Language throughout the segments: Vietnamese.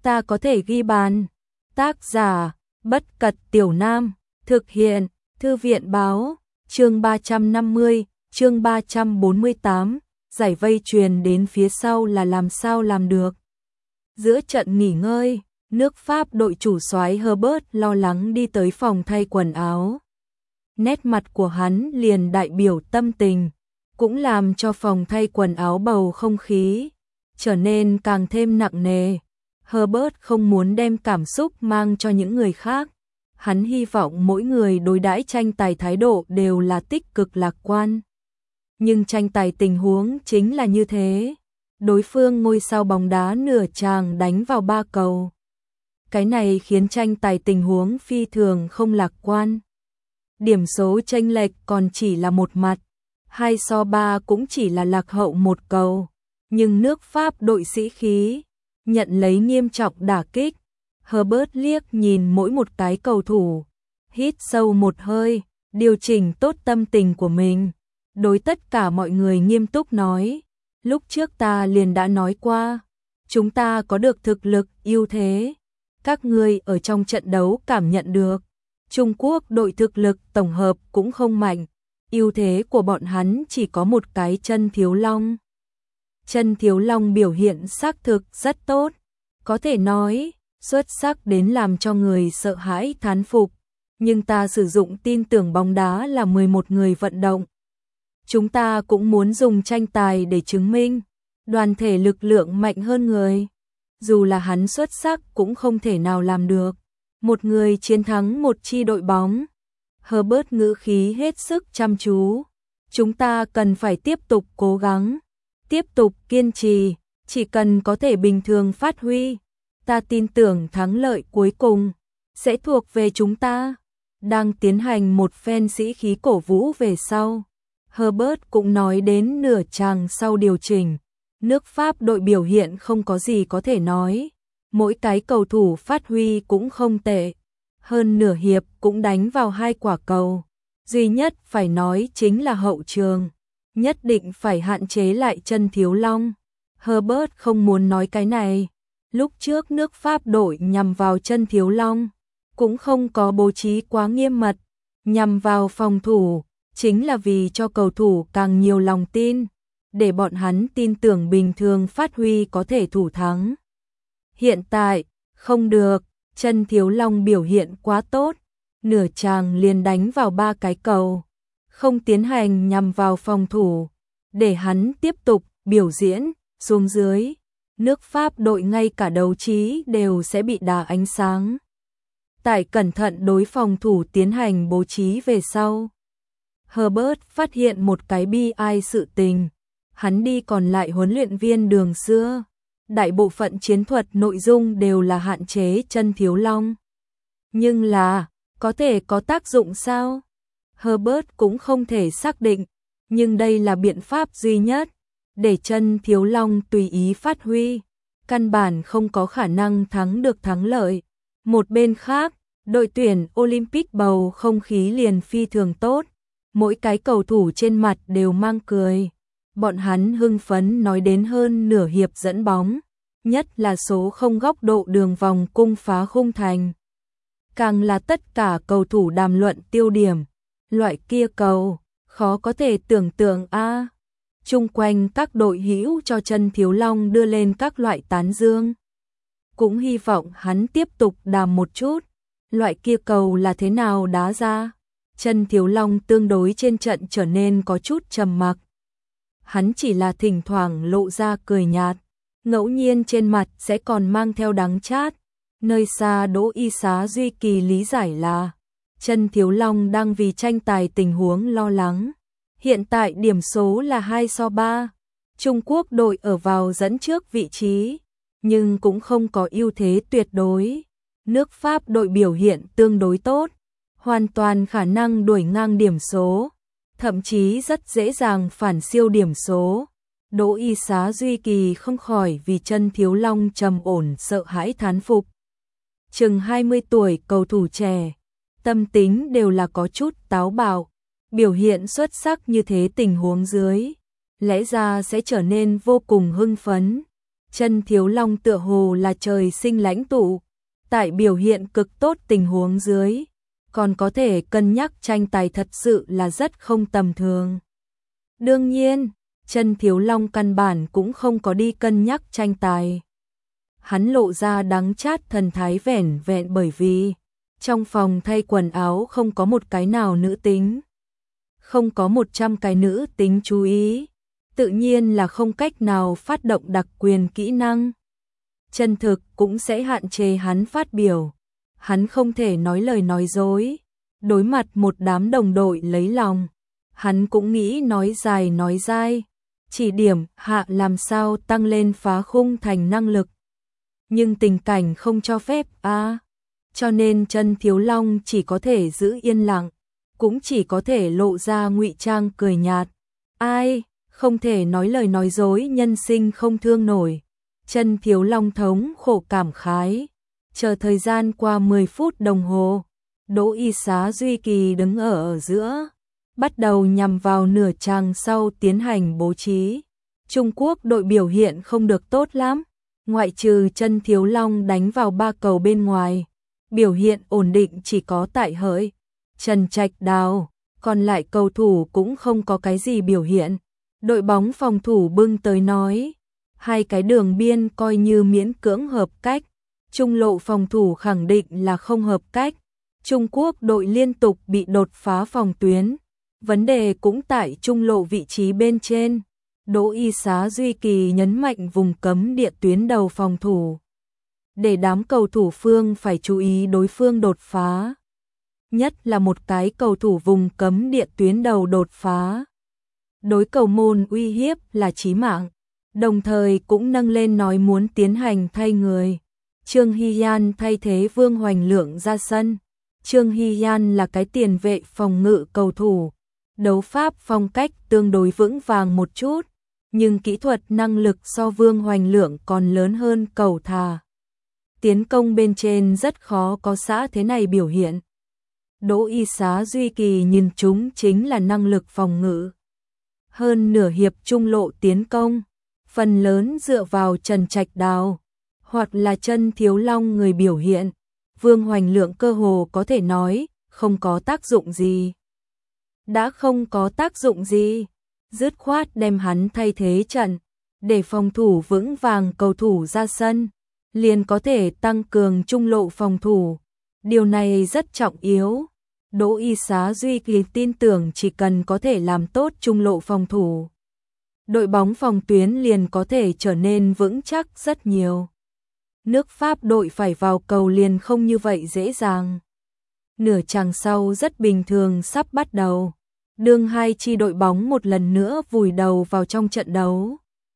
ta có thể ghi bàn. Tác giả, Bất Cật Tiểu Nam, thực hiện, Thư viện báo, chương 350, chương 348, giải vây truyền đến phía sau là làm sao làm được. Giữa trận nghỉ ngơi, nước Pháp đội chủ soái Herbert lo lắng đi tới phòng thay quần áo. Nét mặt của hắn liền đại biểu tâm tình, cũng làm cho phòng thay quần áo bầu không khí trở nên càng thêm nặng nề. Herbert không muốn đem cảm xúc mang cho những người khác. Hắn hy vọng mỗi người đối đãi tranh tài thái độ đều là tích cực lạc quan. Nhưng tranh tài tình huống chính là như thế. Đối phương ngôi sao bóng đá nửa chàng đánh vào 3 cầu. Cái này khiến tranh tài tình huống phi thường không lạc quan. Điểm số chênh lệch còn chỉ là một mặt, 2-3 cũng chỉ là lạc hậu 1 cầu. Nhưng nước Pháp đội sĩ khí nhận lấy nghiêm trọng đả kích. Herbert liếc nhìn mỗi một cái cầu thủ, hít sâu một hơi, điều chỉnh tốt tâm tình của mình. Đối tất cả mọi người nghiêm túc nói, lúc trước ta liền đã nói qua, chúng ta có được thực lực ưu thế. Các ngươi ở trong trận đấu cảm nhận được, Trung Quốc đội thực lực tổng hợp cũng không mạnh, ưu thế của bọn hắn chỉ có một cái chân Thiếu Long. Chân Thiếu Long biểu hiện xác thực rất tốt, có thể nói xuất sắc đến làm cho người sợ hãi thán phục, nhưng ta sử dụng tin tưởng bóng đá là 11 người vận động. Chúng ta cũng muốn dùng tranh tài để chứng minh đoàn thể lực lượng mạnh hơn người. Dù là hắn xuất sắc cũng không thể nào làm được một người chiến thắng một chi đội bóng. Herbert ngữ khí hết sức chăm chú. Chúng ta cần phải tiếp tục cố gắng, tiếp tục kiên trì, chỉ cần có thể bình thường phát huy, ta tin tưởng thắng lợi cuối cùng sẽ thuộc về chúng ta. Đang tiến hành một phen sĩ khí cổ vũ về sau, Herbert cũng nói đến nửa chàng sau điều chỉnh, nước Pháp đội biểu hiện không có gì có thể nói, mỗi cái cầu thủ phát huy cũng không tệ, hơn nửa hiệp cũng đánh vào 2 quả cầu. Duy nhất phải nói chính là hậu trường, nhất định phải hạn chế lại chân Thiếu Long. Herbert không muốn nói cái này. Lúc trước nước Pháp đội nhằm vào chân Thiếu Long cũng không có bố trí quá nghiêm mật, nhằm vào phòng thủ chính là vì cho cầu thủ càng nhiều lòng tin, để bọn hắn tin tưởng bình thường phát huy có thể thủ thắng. Hiện tại, không được, chân Thiếu Long biểu hiện quá tốt, nửa chàng liền đánh vào 3 cái cầu, không tiến hành nhằm vào phòng thủ, để hắn tiếp tục biểu diễn xuống dưới. Nước Pháp đội ngay cả đấu trí đều sẽ bị đà ánh sáng. Tại cẩn thận đối phòng thủ tiến hành bố trí về sau, Herbert phát hiện một cái bi ai sự tình. Hắn đi còn lại huấn luyện viên đường xưa, đại bộ phận chiến thuật nội dung đều là hạn chế chân Thiếu Long. Nhưng là, có thể có tác dụng sao? Herbert cũng không thể xác định, nhưng đây là biện pháp duy nhất để chân Thiếu Long tùy ý phát huy, căn bản không có khả năng thắng được thắng lợi. Một bên khác, đội tuyển Olympic bầu không khí liền phi thường tốt, mỗi cái cầu thủ trên mặt đều mang cười. Bọn hắn hưng phấn nói đến hơn nửa hiệp dẫn bóng, nhất là số không góc độ đường vòng cung phá khung thành. Càng là tất cả cầu thủ đàm luận tiêu điểm, loại kia cầu, khó có thể tưởng tượng a. Chung quanh các đội hữu cho chân Thiếu Long đưa lên các loại tán dương. Cũng hy vọng hắn tiếp tục đàm một chút, loại kia cầu là thế nào đá ra. Chân Thiếu Long tương đối trên trận trở nên có chút trầm mặc. Hắn chỉ là thỉnh thoảng lộ ra cười nhạt, ngẫu nhiên trên mặt sẽ còn mang theo đắng chát. Nơi xa Đỗ Y Xá Duy Kỳ lý giải là chân Thiếu Long đang vì tranh tài tình huống lo lắng. Hiện tại điểm số là 2-3, Trung Quốc đội ở vào dẫn trước vị trí, nhưng cũng không có ưu thế tuyệt đối. Nước Pháp đội biểu hiện tương đối tốt, hoàn toàn khả năng đuổi ngang điểm số, thậm chí rất dễ dàng phản siêu điểm số. Đỗ Y Xá Duy Kỳ không khỏi vì chân Thiếu Long trầm ổn sợ hãi thán phục. Chừng 20 tuổi cầu thủ trẻ, tâm tính đều là có chút táo bạo, biểu hiện xuất sắc như thế tình huống dưới, lẽ ra sẽ trở nên vô cùng hưng phấn. Chân Thiếu Long tựa hồ là trời sinh lãnh tụ, tại biểu hiện cực tốt tình huống dưới, còn có thể cân nhắc tranh tài thật sự là rất không tầm thường. Đương nhiên, Chân Thiếu Long căn bản cũng không có đi cân nhắc tranh tài. Hắn lộ ra đắng chát thần thái vẻn vẹn bởi vì trong phòng thay quần áo không có một cái nào nữ tính. Không có 100 cái nữ tính chú ý, tự nhiên là không cách nào phát động đặc quyền kỹ năng. Chân thực cũng sẽ hạn chế hắn phát biểu. Hắn không thể nói lời nói dối. Đối mặt một đám đồng đội lấy lòng, hắn cũng nghĩ nói dài nói dai, chỉ điểm hạ làm sao tăng lên phá khung thành năng lực. Nhưng tình cảnh không cho phép cho nên Chân Thiếu Long chỉ có thể giữ yên lặng, cũng chỉ có thể lộ ra ngụy trang cười nhạt. Ai, không thể nói lời nói dối, nhân sinh không thương nổi. Chân Thiếu Long thống khổ cảm khái. Chờ thời gian qua 10 phút đồng hồ, Đỗ Y Xá Duy Kỳ đứng ở giữa, bắt đầu nhằm vào nửa chàng sau tiến hành bố trí. Trung Quốc đội biểu hiện không được tốt lắm, ngoại trừ Chân Thiếu Long đánh vào 3 cầu bên ngoài, biểu hiện ổn định chỉ có tại Hợi, Trần Trạch Đào, còn lại cầu thủ cũng không có cái gì biểu hiện. Đội bóng phòng thủ bưng tới nói, hai cái đường biên coi như miễn cưỡng hợp cách, trung lộ phòng thủ khẳng định là không hợp cách. Trung Quốc đội liên tục bị đột phá phòng tuyến, vấn đề cũng tại trung lộ vị trí bên trên. Đỗ Y Xá Duy Kỳ nhấn mạnh vùng cấm địa tuyến đầu phòng thủ, để đám cầu thủ phương phải chú ý đối phương đột phá. Nhất là một cái cầu thủ vùng cấm địa tuyến đầu đột phá, đối cầu môn uy hiếp là chí mạng. Đồng thời cũng nâng lên nói muốn tiến hành thay người. Trương Hy Yan thay thế Vương Hoành Lượng ra sân. Trương Hy Yan là cái tiền vệ phòng ngự cầu thủ, đấu pháp phong cách tương đối vững vàng một chút, nhưng kỹ thuật năng lực so Vương Hoành Lượng còn lớn hơn cầu thà. Tiến công bên trên rất khó có xã thế này biểu hiện. Đỗ Y Xá Duy Kỳ nhìn chúng chính là năng lực phòng ngự. Hơn nửa hiệp trung lộ tiến công, phần lớn dựa vào Trần Trạch Đào, hoặc là Chân Thiếu Long người biểu hiện. Vương Hoành Lượng cơ hồ có thể nói, không có tác dụng gì. Đã không có tác dụng gì, dứt khoát đem hắn thay thế trận, để phòng thủ vững vàng cầu thủ ra sân, liền có thể tăng cường trung lộ phòng thủ. Điều này rất trọng yếu. Đỗ Y Xá Duy Kỳ tin tưởng chỉ cần có thể làm tốt trung lộ phòng thủ, đội bóng phòng tuyến liền có thể trở nên vững chắc rất nhiều. Nước Pháp đội phải vào cầu liền không như vậy dễ dàng. Nửa chàng sau rất bình thường sắp bắt đầu, đương hai chi đội bóng một lần nữa vùi đầu vào trong trận đấu.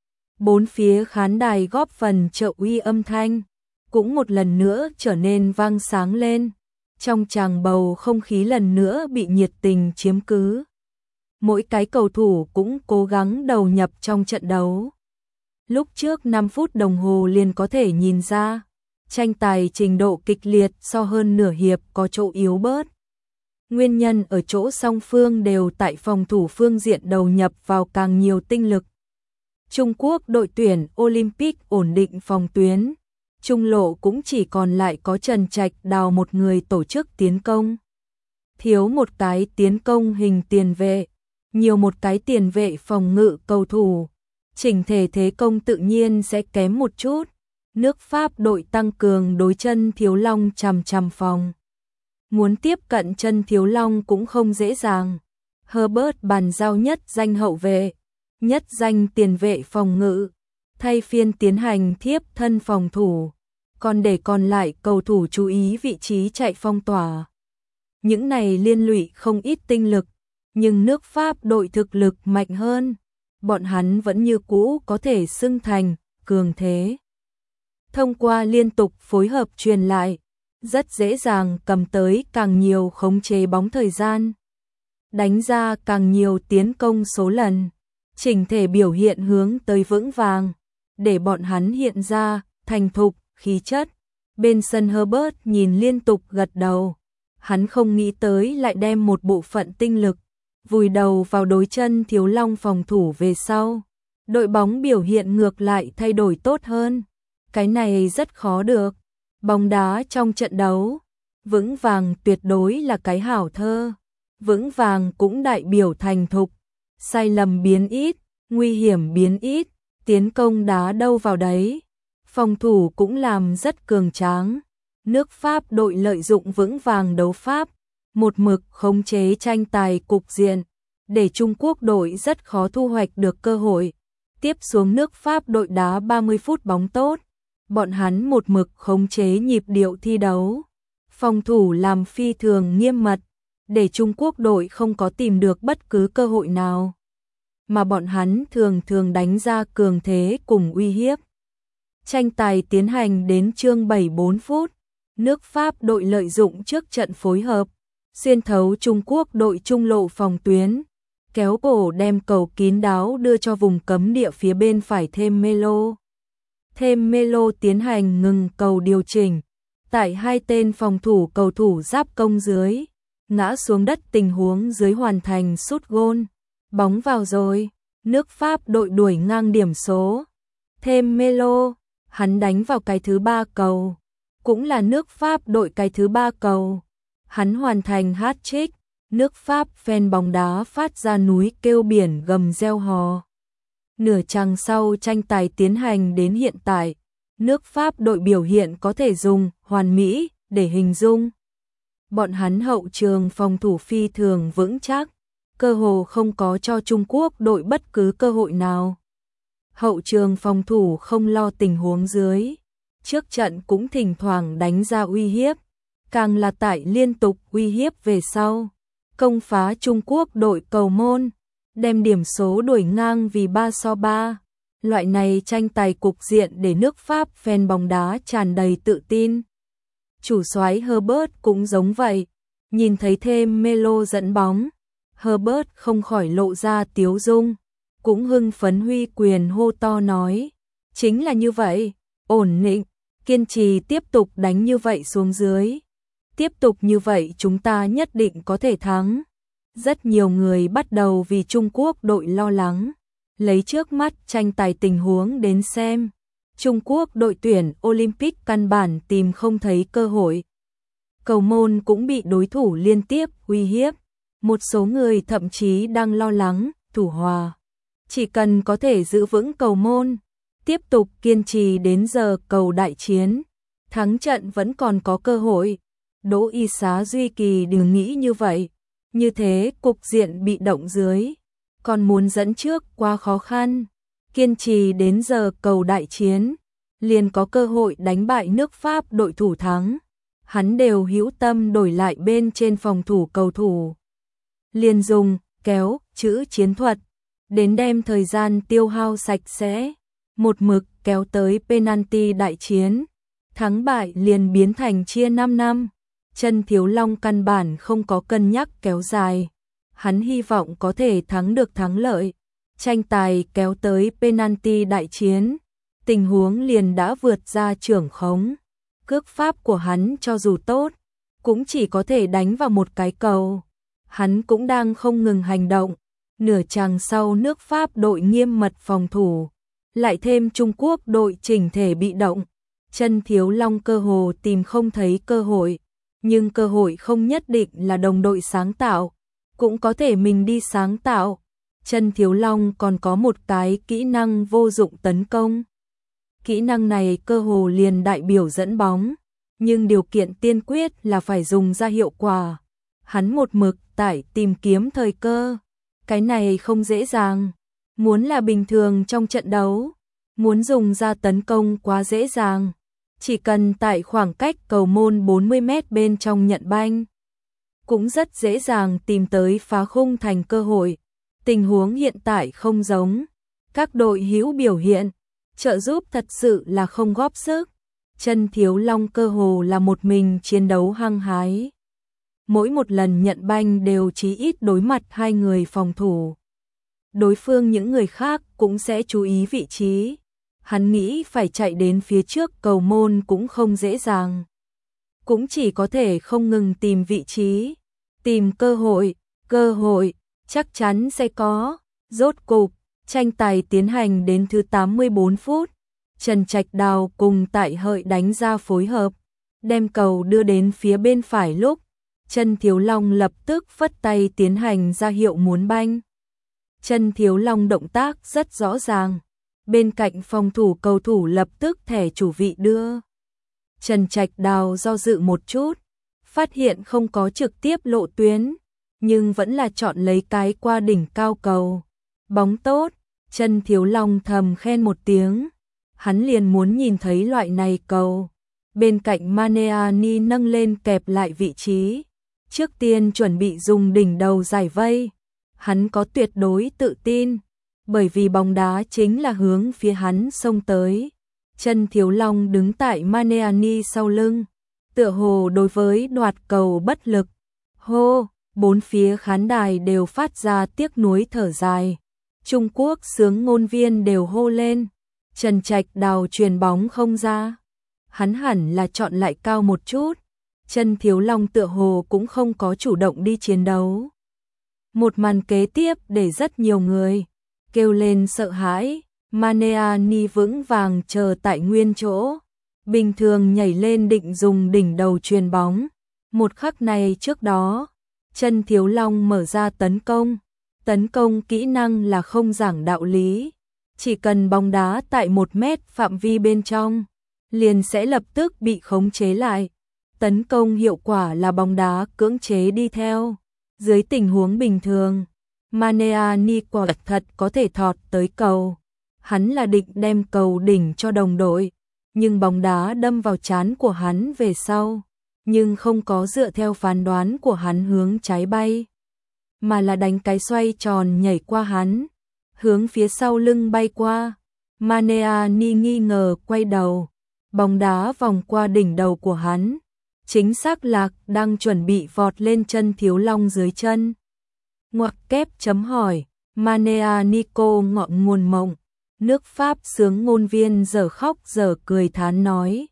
Bốn phía khán đài góp phần trợ uy âm thanh, cũng một lần nữa trở nên vang sáng lên. Trong tràng bầu không khí lần nữa bị nhiệt tình chiếm cứ. Mỗi cái cầu thủ cũng cố gắng đầu nhập trong trận đấu. Lúc trước 5 phút đồng hồ liền có thể nhìn ra, tranh tài trình độ kịch liệt so hơn nửa hiệp có chỗ yếu bớt. Nguyên nhân ở chỗ song phương đều tại phòng thủ phương diện đầu nhập vào càng nhiều tinh lực. Trung Quốc đội tuyển Olympic ổn định phòng tuyến, trung lộ cũng chỉ còn lại có Trần Trạch Đào một người tổ chức tiến công. Thiếu một cái tiến công hình tiền vệ, nhiều một cái tiền vệ phòng ngự cầu thủ, chỉnh thể thế công tự nhiên sẽ kém một chút. Nước Pháp đội tăng cường đối Chân Thiếu Long chằm phòng. Muốn tiếp cận Chân Thiếu Long cũng không dễ dàng. Herbert bàn giao nhất danh hậu vệ, nhất danh tiền vệ phòng ngự, thay phiên tiến hành thiếp thân phòng thủ, còn để còn lại cầu thủ chú ý vị trí chạy phong tỏa. Những này liên lụy không ít tinh lực, nhưng nước Pháp đội thực lực mạnh hơn, bọn hắn vẫn như cũ có thể xưng thành cường thế. Thông qua liên tục phối hợp truyền lại, rất dễ dàng cầm tới càng nhiều khống chế bóng thời gian, đánh ra càng nhiều tiến công số lần, chỉnh thể biểu hiện hướng tới vững vàng, để bọn hắn hiện ra thành thục, khí chất. Bên sân Herbert nhìn liên tục gật đầu, hắn không nghĩ tới lại đem một bộ phận tinh lực vùi đầu vào đối Chân Thiếu Long phòng thủ về sau. đội bóng biểu hiện ngược lại thay đổi tốt hơn. Cái này rất khó được. Bóng đá trong trận đấu, vững vàng tuyệt đối là cái hảo thơ. Vững vàng cũng đại biểu thành thục, sai lầm biến ít, nguy hiểm biến ít, tiến công đá đâu vào đấy. Phòng thủ cũng làm rất cường tráng. Nước Pháp đội lợi dụng vững vàng đấu pháp, một mực khống chế tranh tài cục diện, để Trung Quốc đội rất khó thu hoạch được cơ hội. Tiếp xuống nước Pháp đội đá 30 phút bóng tốt, bọn hắn một mực khống chế nhịp điệu thi đấu. Phòng thủ làm phi thường nghiêm mật, để Trung Quốc đội không có tìm được bất cứ cơ hội nào. Mà bọn hắn thường thường đánh ra cường thế cùng uy hiếp. Tranh tài tiến hành đến chương 74 phút, nước Pháp đội lợi dụng trước trận phối hợp, xuyên thấu Trung Quốc đội trung lộ phòng tuyến, kéo cổ đem cầu kín đáo đưa cho vùng cấm địa phía bên phải thêm Melo. Thêm Melo tiến hành ngừng cầu điều chỉnh, tại hai tên phòng thủ cầu thủ giáp công dưới, ngã xuống đất tình huống dưới hoàn thành sút gôn. Bóng vào rồi, nước Pháp đội đuổi ngang điểm số. Thêm Melo, hắn đánh vào cái thứ 3 cầu, cũng là nước Pháp đội cái thứ 3 cầu. Hắn hoàn thành hat-trick, nước Pháp fan bóng đá phát ra núi kêu biển gầm reo hò. Nửa chặng sau tranh tài tiến hành đến hiện tại, nước Pháp đội biểu hiện có thể dùng hoàn mỹ để hình dung. Bọn hắn hậu trường phòng thủ phi thường vững chắc, cơ hồ không có cho Trung Quốc đội bất cứ cơ hội nào. Hậu trường phòng thủ không lo tình huống dưới, trước trận cũng thỉnh thoảng đánh ra uy hiếp, càng là tại liên tục uy hiếp về sau, công phá Trung Quốc đội cầu môn, đem điểm số đuổi ngang vì 3-3. Loại này tranh tài cục diện để nước Pháp fan bóng đá tràn đầy tự tin. Chủ soái Herbert cũng giống vậy, nhìn thấy thêm Melo dẫn bóng, Herbert không khỏi lộ ra tiếu dung, cũng hưng phấn huy quyền hô to nói, chính là như vậy, ổn định, kiên trì tiếp tục đánh như vậy xuống dưới. Tiếp tục như vậy chúng ta nhất định có thể thắng. Rất nhiều người bắt đầu vì Trung Quốc đội lo lắng, lấy trước mắt tranh tài tình huống đến xem. Trung Quốc đội tuyển Olympic căn bản tìm không thấy cơ hội. Cầu môn cũng bị đối thủ liên tiếp uy hiếp. Một số người thậm chí đang lo lắng, thủ hòa. Chỉ cần có thể giữ vững cầu môn, tiếp tục kiên trì đến giờ cầu đại chiến, thắng trận vẫn còn có cơ hội. Đỗ Y Xá Duy Kỳ đừng nghĩ như vậy, như thế cục diện bị động dưới, còn muốn dẫn trước quá khó khăn, kiên trì đến giờ cầu đại chiến, liền có cơ hội đánh bại nước Pháp đội thủ thắng. Hắn đều hữu tâm đổi lại bên trên phòng thủ cầu thủ, liền dùng kéo chữ chiến thuật đến đem thời gian tiêu hao sạch sẽ, một mực kéo tới penalty đại chiến, thắng bại liền biến thành chia 5 năm. Chân Thiếu Long căn bản không có cân nhắc kéo dài, hắn hy vọng có thể thắng được thắng lợi. Tranh tài kéo tới penalty đại chiến, tình huống liền đã vượt ra trưởng khống. Cước pháp của hắn cho dù tốt, cũng chỉ có thể đánh vào một cái cầu. Hắn cũng đang không ngừng hành động. Nửa chặng sau nước Pháp đội nghiêm mật phòng thủ, lại thêm Trung Quốc đội chỉnh thể bị động. Chân Thiếu Long cơ hồ tìm không thấy cơ hội, nhưng cơ hội không nhất định là đồng đội sáng tạo, cũng có thể mình đi sáng tạo. Chân Thiếu Long còn có một cái kỹ năng vô dụng tấn công. Kỹ năng này cơ hồ liền đại biểu dẫn bóng, nhưng điều kiện tiên quyết là phải dùng ra hiệu quả. Hắn một mực tại tìm kiếm thời cơ, cái này không dễ dàng. Muốn là bình thường trong trận đấu, muốn dùng ra tấn công quá dễ dàng. Chỉ cần tại khoảng cách cầu môn 40 mét bên trong nhận banh, cũng rất dễ dàng tìm tới phá khung thành cơ hội. Tình huống hiện tại không giống, các đội hữu biểu hiện, trợ giúp thật sự là không góp sức. Chân Thiếu Long cơ hồ là một mình chiến đấu hăng hái. Mỗi một lần nhận banh đều chí ít đối mặt hai người phòng thủ. Đối phương những người khác cũng sẽ chú ý vị trí. Hắn nghĩ phải chạy đến phía trước cầu môn cũng không dễ dàng. Cũng chỉ có thể không ngừng tìm vị trí, tìm cơ hội chắc chắn sẽ có. Rốt cục, Tranh tài tiến hành đến thứ 84 phút. Trần Trạch Đào cùng Tại Hợi đánh ra phối hợp, đem cầu đưa đến phía bên phải lúc Chân Thiếu Long lập tức phất tay tiến hành ra hiệu muốn banh. Chân Thiếu Long động tác rất rõ ràng, bên cạnh phòng thủ cầu thủ lập tức thẻ chủ vị đưa. Trần Trạch Đào do dự một chút, phát hiện không có trực tiếp lộ tuyến, nhưng vẫn là chọn lấy cái qua đỉnh cao cầu. Bóng tốt, Chân Thiếu Long thầm khen một tiếng, hắn liền muốn nhìn thấy loại này cầu. Bên cạnh Maneani nâng lên kẹp lại vị trí, trước tiên chuẩn bị dùng đỉnh đầu giải vây. Hắn có tuyệt đối tự tin, bởi vì bóng đá chính là hướng phía hắn xông tới. Chân Thiếu Long đứng tại Maneani sau lưng, tựa hồ đối với đoạt cầu bất lực. Hô, bốn phía khán đài đều phát ra tiếc nuối thở dài. Trung Quốc xướng ngôn viên đều hô lên. Trần Trạch Đào chuyền bóng không ra. Hắn hẳn là chọn lại cao một chút. Chân Thiếu Long tựa hồ cũng không có chủ động đi chiến đấu. Một màn kế tiếp để rất nhiều người kêu lên sợ hãi. Maneani vững vàng chờ tại nguyên chỗ, bình thường nhảy lên định dùng đỉnh đầu chuyền bóng. Một khắc này trước đó, Chân Thiếu Long mở ra tấn công. Tấn công kỹ năng là không giảng đạo lý, chỉ cần bóng đá tại 1 mét phạm vi bên trong, liền sẽ lập tức bị khống chế lại. Tấn công hiệu quả là bóng đá cưỡng chế đi theo. Dưới tình huống bình thường, Maneani quả thật có thể thọt tới cầu. Hắn là định đem cầu đỉnh cho đồng đội, nhưng bóng đá đâm vào trán của hắn về sau, nhưng không có dựa theo phán đoán của hắn hướng trái bay, mà là đánh cái xoay tròn nhảy qua hắn, hướng phía sau lưng bay qua. Maneani nghi ngờ quay đầu, bóng đá vòng qua đỉnh đầu của hắn, chính xác lạc đang chuẩn bị vọt lên Chân Thiếu Long dưới chân. Ngoặc kép chấm hỏi, Maneani cô ngọn nguồn mộng. Nước Pháp xướng ngôn viên giờ khóc giờ cười thán nói,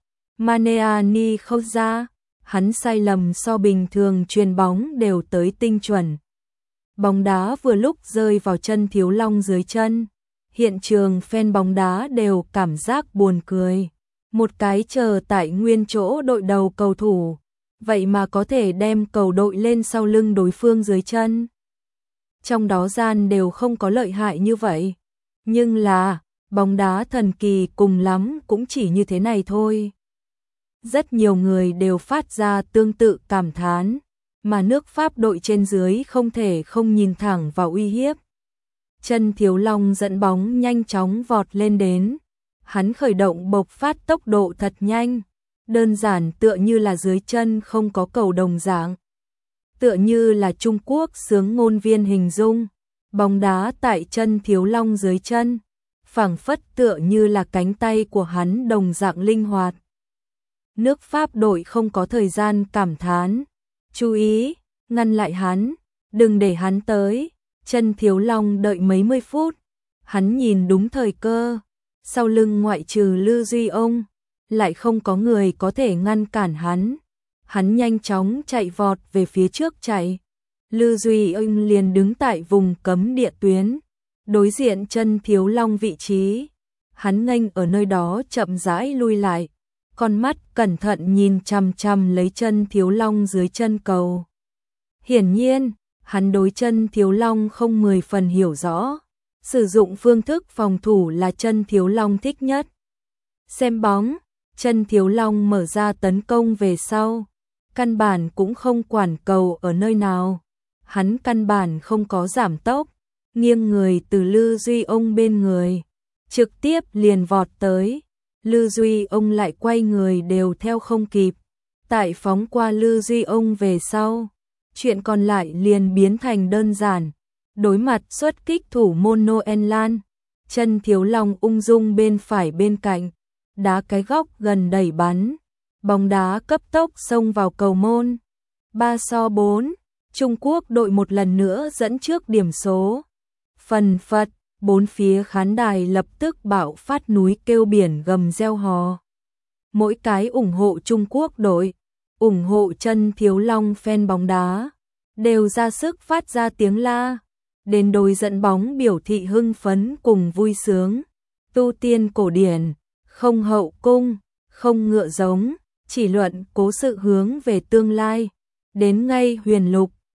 Maneani không ra, hắn sai lầm so bình thường chuyền bóng đều tới tinh chuẩn. Bóng đá vừa lúc rơi vào Chân Thiếu Long dưới chân, hiện trường fan bóng đá đều cảm giác buồn cười. Một cái chờ tại nguyên chỗ đội đầu cầu thủ, vậy mà có thể đem cầu đội lên sau lưng đối phương dưới chân. Trong đó gian đều không có lợi hại như vậy. Nhưng là, bóng đá thần kỳ cùng lắm cũng chỉ như thế này thôi. Rất nhiều người đều phát ra tương tự cảm thán, mà nước Pháp đội trên dưới không thể không nhìn thẳng vào uy hiếp. Chân Thiếu Long dẫn bóng nhanh chóng vọt lên đến. Hắn khởi động bộc phát tốc độ thật nhanh, đơn giản tựa như là dưới chân không có cầu đồng dạng. Tựa như là Trung Quốc xướng ngôn viên hình dung, bóng đá tại Chân Thiếu Long dưới chân, phảng phất tựa như là cánh tay của hắn đồng dạng linh hoạt. Nước Pháp đội không có thời gian cảm thán, chú ý, ngăn lại hắn, đừng để hắn tới. Chân Thiếu Long đợi mấy mươi phút, hắn nhìn đúng thời cơ, sau lưng ngoại trừ Lư Duy Ông, lại không có người có thể ngăn cản hắn. Hắn nhanh chóng chạy vọt về phía trước chạy. Lư Duy Ông liền đứng tại vùng cấm địa tuyến, đối diện Chân Thiếu Long vị trí. Hắn nghênh ở nơi đó chậm rãi lui lại, con mắt cẩn thận nhìn chằm chằm lấy Chân Thiếu Long dưới chân cầu. Hiển nhiên, hắn đối Chân Thiếu Long không 10 phần hiểu rõ, sử dụng phương thức phòng thủ là Chân Thiếu Long thích nhất. Xem bóng, Chân Thiếu Long mở ra tấn công về sau, căn bản cũng không quản cầu ở nơi nào. Hắn căn bản không có giảm tốc, nghiêng người từ Lư Duy Ông bên người, trực tiếp liền vọt tới. Lư Duy Ông lại quay người đều theo không kịp. Tại phóng qua Lư Duy Ông về sau, chuyện còn lại liền biến thành đơn giản. Đối mặt xuất kích thủ môn Noel Lan, Chân Thiếu Long ung dung bên phải bên cạnh, đá cái góc gần đẩy bắn, bóng đá cấp tốc xông vào cầu môn. 3-4, Trung Quốc đội một lần nữa dẫn trước điểm số. Phần phật, bốn phía khán đài lập tức bạo phát núi kêu biển gầm reo hò. Mỗi cái ủng hộ Trung Quốc đội, ủng hộ Chân Thiếu Long fan bóng đá, đều ra sức phát ra tiếng la. đến đôi dẫn bóng biểu thị hưng phấn cùng vui sướng. Tu tiên cổ điển, không hậu cung, không ngựa giống, chỉ luận cố sự hướng về tương lai. Đến ngay huyền lục,